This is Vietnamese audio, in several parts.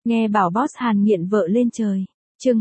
Nghe bảo boss Hàn nghiện vợ lên trời. Chương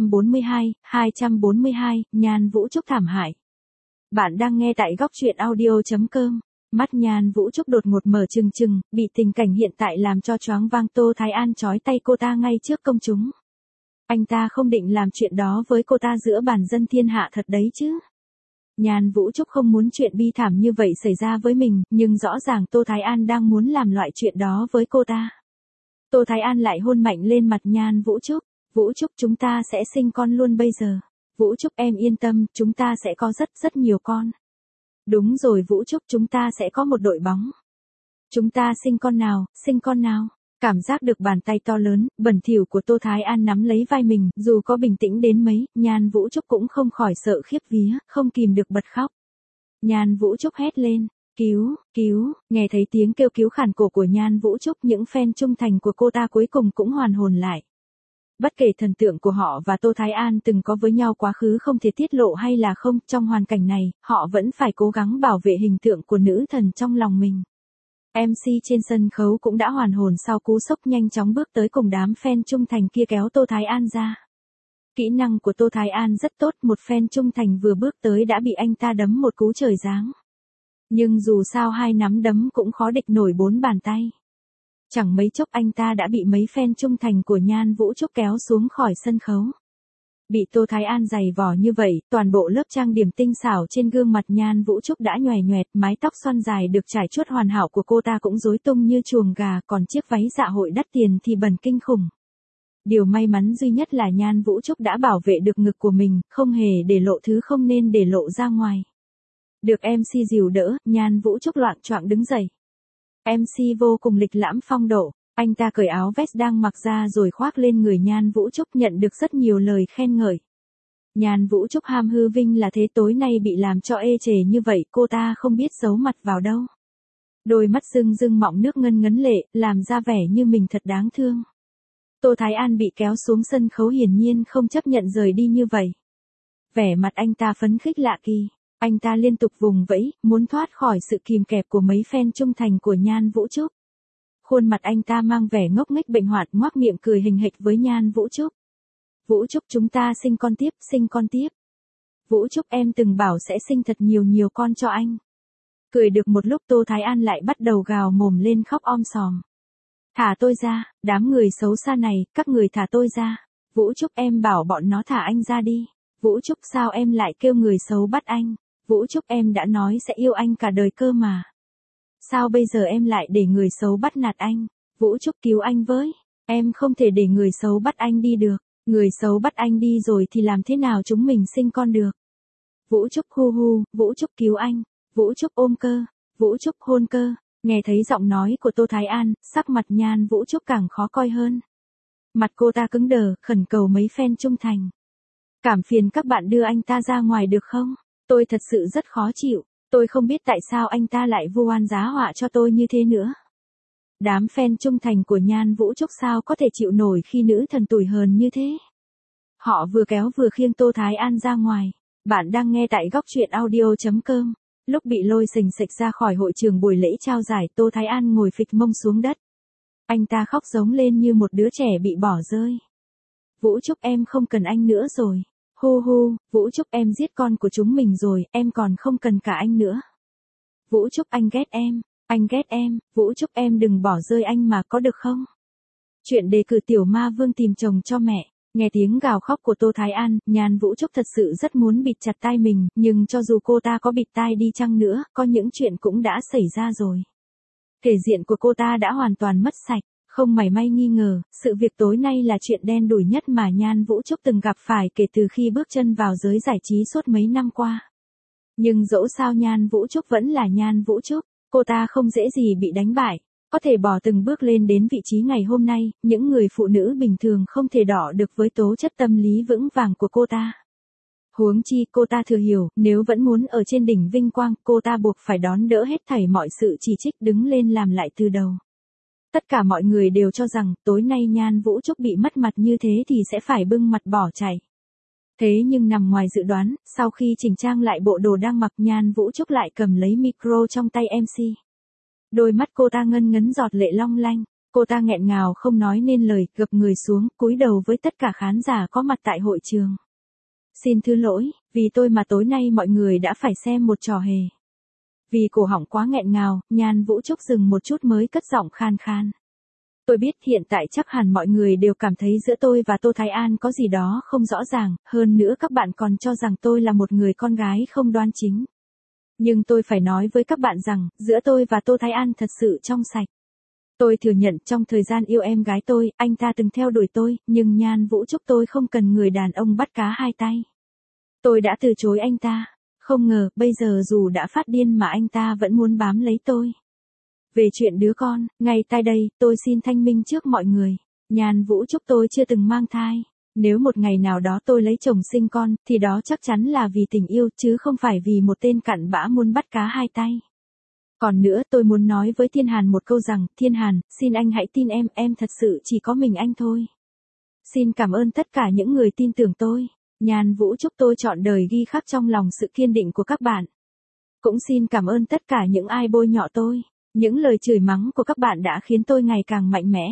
242, Nhan Vũ Trúc thảm hại. Bạn đang nghe tại góc truyện audio.com. Mắt Nhan Vũ Trúc đột ngột mở trừng trừng, bị tình cảnh hiện tại làm cho choáng váng. Tô Thái An trói tay cô ta ngay trước công chúng. Anh ta không định làm chuyện đó với cô ta giữa bản dân thiên hạ thật đấy chứ. Nhan Vũ Trúc không muốn chuyện bi thảm như vậy xảy ra với mình, nhưng rõ ràng Tô Thái An đang muốn làm loại chuyện đó với cô ta. Tô Thái An lại hôn mạnh lên mặt Nhan Vũ Trúc. Vũ Trúc, chúng ta sẽ sinh con luôn bây giờ. Vũ Trúc, em yên tâm, chúng ta sẽ có rất nhiều con. Đúng rồi Vũ Trúc, chúng ta sẽ có một đội bóng. Chúng ta sinh con nào. Cảm giác được bàn tay to lớn, bẩn thỉu của Tô Thái An nắm lấy vai mình, dù có bình tĩnh đến mấy, Nhan Vũ Trúc cũng không khỏi sợ khiếp vía, không kìm được bật khóc. Nhan Vũ Trúc hét lên, cứu, nghe thấy tiếng kêu cứu khản cổ của Nhan Vũ Trúc, những fan trung thành của cô ta cuối cùng cũng hoàn hồn lại. Bất kể thần tượng của họ và Tô Thái An từng có với nhau quá khứ không thể tiết lộ hay là không, trong hoàn cảnh này, họ vẫn phải cố gắng bảo vệ hình tượng của nữ thần trong lòng mình. MC trên sân khấu cũng đã hoàn hồn sau cú sốc, nhanh chóng bước tới cùng đám fan trung thành kia kéo Tô Thái An ra. Kỹ năng của Tô Thái An rất tốt, một fan trung thành vừa bước tới đã bị anh ta đấm một cú trời giáng. Nhưng dù sao hai nắm đấm cũng khó địch nổi bốn bàn tay. Chẳng mấy chốc anh ta đã bị mấy fan trung thành của Nhan Vũ Trúc kéo xuống khỏi sân khấu. Bị Tô Thái An giày vò như vậy, toàn bộ lớp trang điểm tinh xảo trên gương mặt Nhan Vũ Trúc đã nhòe nhoẹt, mái tóc xoăn dài được trải chuốt hoàn hảo của cô ta cũng rối tung như chuồng gà, còn chiếc váy dạ hội đắt tiền thì bẩn kinh khủng. Điều may mắn duy nhất là Nhan Vũ Trúc đã bảo vệ được ngực của mình, không hề để lộ thứ không nên để lộ ra ngoài. Được MC dìu đỡ, Nhan Vũ Trúc loạng choạng đứng dậy. MC vô cùng lịch lãm phong độ, anh ta cởi áo vest đang mặc ra rồi khoác lên người Nhan Vũ Trúc, nhận được rất nhiều lời khen ngợi. Nhan Vũ Trúc ham hư vinh là thế, tối nay bị làm cho ê chề như vậy, cô ta không biết giấu mặt vào đâu. Đôi mắt rưng mọng nước ngân ngấn lệ, làm ra vẻ như mình thật đáng thương. Tô Thái An bị kéo xuống sân khấu hiển nhiên không chấp nhận rời đi như vậy. Vẻ mặt anh ta phấn khích lạ kỳ. Anh ta liên tục vùng vẫy, muốn thoát khỏi sự kìm kẹp của mấy fan trung thành của Nhan Vũ Trúc. Khuôn mặt anh ta mang vẻ ngốc nghếch bệnh hoạn, ngoác miệng cười hình hệch với Nhan Vũ Trúc. Vũ Trúc, chúng ta sinh con tiếp. Vũ Trúc, em từng bảo sẽ sinh thật nhiều con cho anh. Cười được một lúc Tô Thái An lại bắt đầu gào mồm lên khóc om sòm. Thả tôi ra, đám người xấu xa này, các người thả tôi ra. Vũ Trúc, em bảo bọn nó thả anh ra đi. Vũ Trúc, sao em lại kêu người xấu bắt anh? Vũ Trúc, em đã nói sẽ yêu anh cả đời cơ mà. Sao bây giờ em lại để người xấu bắt nạt anh? Vũ Trúc, cứu anh với. Em không thể để người xấu bắt anh đi được. Người xấu bắt anh đi rồi thì làm thế nào chúng mình sinh con được? Vũ Trúc, Vũ Trúc cứu anh. Vũ Trúc ôm cơ. Vũ Trúc hôn cơ. Nghe thấy giọng nói của Tô Thái An, sắc mặt Nhan Vũ Trúc càng khó coi hơn. Mặt cô ta cứng đờ, khẩn cầu mấy fan trung thành. Cảm phiền các bạn đưa anh ta ra ngoài được không? Tôi thật sự rất khó chịu, tôi không biết tại sao anh ta lại vu oan giá họa cho tôi như thế nữa. Đám fan trung thành của Nhan Vũ Trúc sao có thể chịu nổi khi nữ thần tủi hờn như thế. Họ vừa kéo vừa khiêng Tô Thái An ra ngoài. Bạn đang nghe tại góc truyện audio.com. Lúc bị lôi xình xịch ra khỏi hội trường buổi lễ trao giải, Tô Thái An ngồi phịch mông xuống đất. Anh ta khóc giống lên như một đứa trẻ bị bỏ rơi. Vũ Trúc, em không cần anh nữa rồi. Vũ Trúc, em giết con của chúng mình rồi, em còn không cần cả anh nữa. Vũ Trúc, anh ghét em, Vũ Trúc, em đừng bỏ rơi anh mà có được không? Chuyện đề cử tiểu ma vương tìm chồng cho mẹ. Nghe tiếng gào khóc của Tô Thái An, Nhan Vũ Trúc thật sự rất muốn bịt chặt tai mình, nhưng cho dù cô ta có bịt tai đi chăng nữa, có những chuyện cũng đã xảy ra rồi. Thể diện của cô ta đã hoàn toàn mất sạch. Không mảy may nghi ngờ, sự việc tối nay là chuyện đen đủi nhất mà Nhan Vũ Trúc từng gặp phải kể từ khi bước chân vào giới giải trí suốt mấy năm qua. Nhưng dẫu sao Nhan Vũ Trúc vẫn là Nhan Vũ Trúc, cô ta không dễ gì bị đánh bại, có thể bỏ từng bước lên đến vị trí ngày hôm nay, những người phụ nữ bình thường không thể đọ được với tố chất tâm lý vững vàng của cô ta. Huống chi cô ta thừa hiểu, nếu vẫn muốn ở trên đỉnh vinh quang, cô ta buộc phải đón đỡ hết thảy mọi sự chỉ trích, đứng lên làm lại từ đầu. Tất cả mọi người đều cho rằng, tối nay Nhan Vũ Trúc bị mất mặt như thế thì sẽ phải bưng mặt bỏ chạy. Thế nhưng nằm ngoài dự đoán, sau khi chỉnh trang lại bộ đồ đang mặc, Nhan Vũ Trúc lại cầm lấy micro trong tay MC. Đôi mắt cô ta ngân ngấn giọt lệ long lanh. Cô ta nghẹn ngào không nói nên lời, gập người xuống, cúi đầu với tất cả khán giả có mặt tại hội trường. Xin thứ lỗi, vì tôi mà tối nay mọi người đã phải xem một trò hề. Vì cổ họng quá nghẹn ngào, Nhan Vũ Trúc dừng một chút mới cất giọng khan khan. Tôi biết hiện tại chắc hẳn mọi người đều cảm thấy giữa tôi và Tô Thái An có gì đó không rõ ràng, hơn nữa các bạn còn cho rằng tôi là một người con gái không đoan chính. Nhưng tôi phải nói với các bạn rằng, giữa tôi và Tô Thái An thật sự trong sạch. Tôi thừa nhận trong thời gian yêu em gái tôi, anh ta từng theo đuổi tôi, nhưng Nhan Vũ Trúc tôi không cần người đàn ông bắt cá hai tay. Tôi đã từ chối anh ta. Không ngờ, bây giờ dù đã phát điên mà anh ta vẫn muốn bám lấy tôi. Về chuyện đứa con, ngay tại đây, tôi xin thanh minh trước mọi người. Nhan Vũ Trúc tôi chưa từng mang thai. Nếu một ngày nào đó tôi lấy chồng sinh con, thì đó chắc chắn là vì tình yêu, chứ không phải vì một tên cặn bã muốn bắt cá hai tay. Còn nữa tôi muốn nói với Thiên Hàn một câu rằng, Thiên Hàn, xin anh hãy tin em thật sự chỉ có mình anh thôi. Xin cảm ơn tất cả những người tin tưởng tôi. Nhan Vũ Trúc tôi trọn đời ghi khắc trong lòng sự kiên định của các bạn. Cũng xin cảm ơn tất cả những ai bôi nhọ tôi. Những lời chửi mắng của các bạn đã khiến tôi ngày càng mạnh mẽ.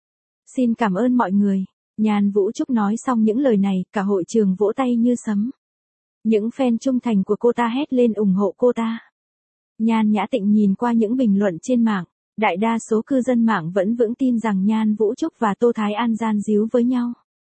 Xin cảm ơn mọi người. Nhan Vũ Trúc nói xong những lời này, cả hội trường vỗ tay như sấm. Những fan trung thành của cô ta hét lên ủng hộ cô ta. Nhan Nhã Tịnh nhìn qua những bình luận trên mạng, đại đa số cư dân mạng vẫn vững tin rằng Nhan Vũ Trúc và Tô Thái An gian díu với nhau.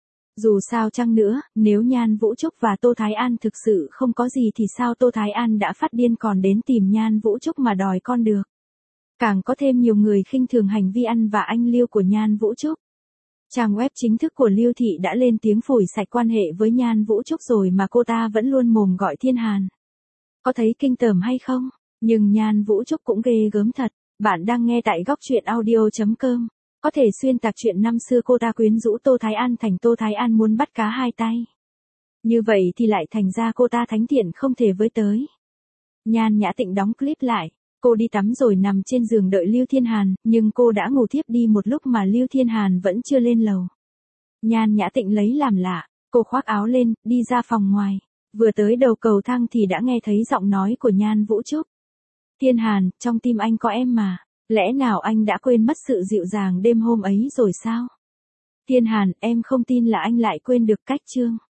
Dù sao chăng nữa, nếu Nhan Vũ Trúc và Tô Thái An thực sự không có gì thì sao Tô Thái An đã phát điên còn đến tìm Nhan Vũ Trúc mà đòi con được. Càng có thêm nhiều người khinh thường hành vi ăn và anh Lưu của Nhan Vũ Trúc. Trang web chính thức của Lưu Thị đã lên tiếng phủi sạch quan hệ với Nhan Vũ Trúc rồi mà cô ta vẫn luôn mồm gọi Thiên Hàn. Có thấy kinh tởm hay không? Nhưng Nhan Vũ Trúc cũng ghê gớm thật. Bạn đang nghe tại góc truyện audio.com. Có thể xuyên tạc chuyện năm xưa cô ta quyến rũ Tô Thái An thành Tô Thái An muốn bắt cá hai tay. Như vậy thì lại thành ra cô ta thánh thiện không thể với tới. Nhan Nhã Tịnh đóng clip lại. Cô đi tắm rồi nằm trên giường đợi Lưu Thiên Hàn, nhưng cô đã ngủ thiếp đi một lúc mà Lưu Thiên Hàn vẫn chưa lên lầu. Nhan Nhã Tịnh lấy làm lạ, cô khoác áo lên, đi ra phòng ngoài. Vừa tới đầu cầu thang thì đã nghe thấy giọng nói của Nhan Vũ Trúc. Thiên Hàn, trong tim anh có em mà, lẽ nào anh đã quên mất sự dịu dàng đêm hôm ấy rồi sao? Thiên Hàn, em không tin là anh lại quên được cách chương.